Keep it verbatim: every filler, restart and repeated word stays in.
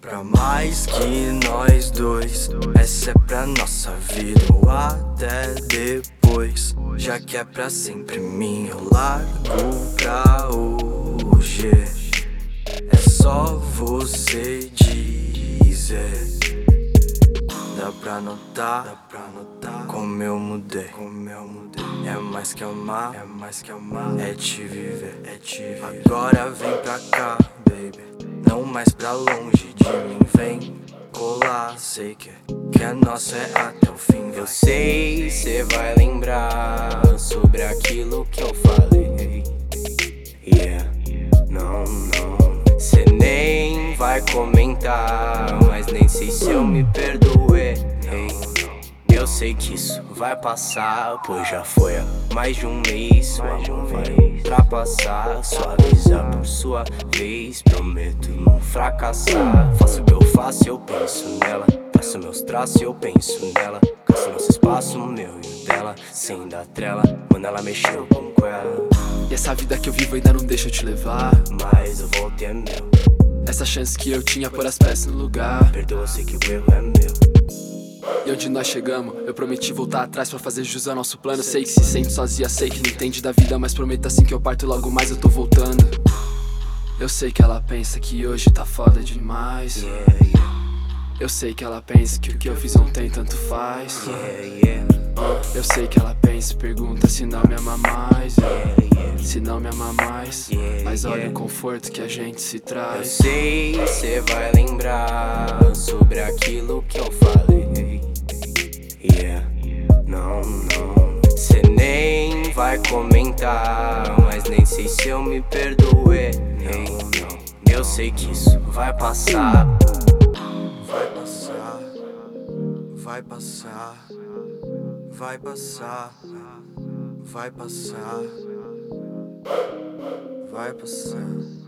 Pra mais que nós dois, essa é pra nossa vida ou até depois. Já que é pra sempre mim, eu largo pra hoje. É só você dizer. Dá pra notar, dá pra notar como eu mudei, como eu mudei. É mais que amar, é mais que amar, é te viver, é te viver. Agora vem pra cá, baby, não mais pra longe de mim. Vem colar, sei que, que é nosso é até o fim. Eu sei, cê vai lembrar sobre aquilo que eu falei. Yeah, não, não. Cê nem vai comentar, mas nem sei se eu me perdoei. Eu sei que isso vai passar, pois já foi há mais de um mês. Sua mão vai ultrapassar, sua avisa por sua vez. Prometo não fracassar. Faço o que eu faço e eu penso nela. Faço meus traços e eu penso nela. Caço nosso espaço, o meu e o dela. Sem dar trela, mano, ela mexeu com ela. E essa vida que eu vivo ainda não deixa eu te levar, mas o volto é meu. Essa chance que eu tinha pôr as peças no lugar. Perdoa, sei que o erro é meu. E onde nós chegamos, eu prometi voltar atrás pra fazer jus ao nosso plano. Sei que se sente sozinha, sei que não entende da vida, mas prometo assim que eu parto logo mais eu tô voltando. Eu sei que ela pensa que hoje tá foda demais. Yeah, yeah. Eu sei que ela pensa que o que eu fiz ontem tanto faz. Yeah, yeah. uh, Eu sei que ela pensa e pergunta se não me ama mais. Yeah, yeah. Se não me ama mais, Yeah, mas olha yeah. o conforto que a gente se Eu traz. sei, cê vai lembrar sobre aquilo que eu falei. Yeah, não, não. Cê nem vai comentar, mas nem sei se eu me perdoei. Não, não. Eu sei que isso vai passar. Vai passar, vai passar, vai passar, vai passar, vai passar.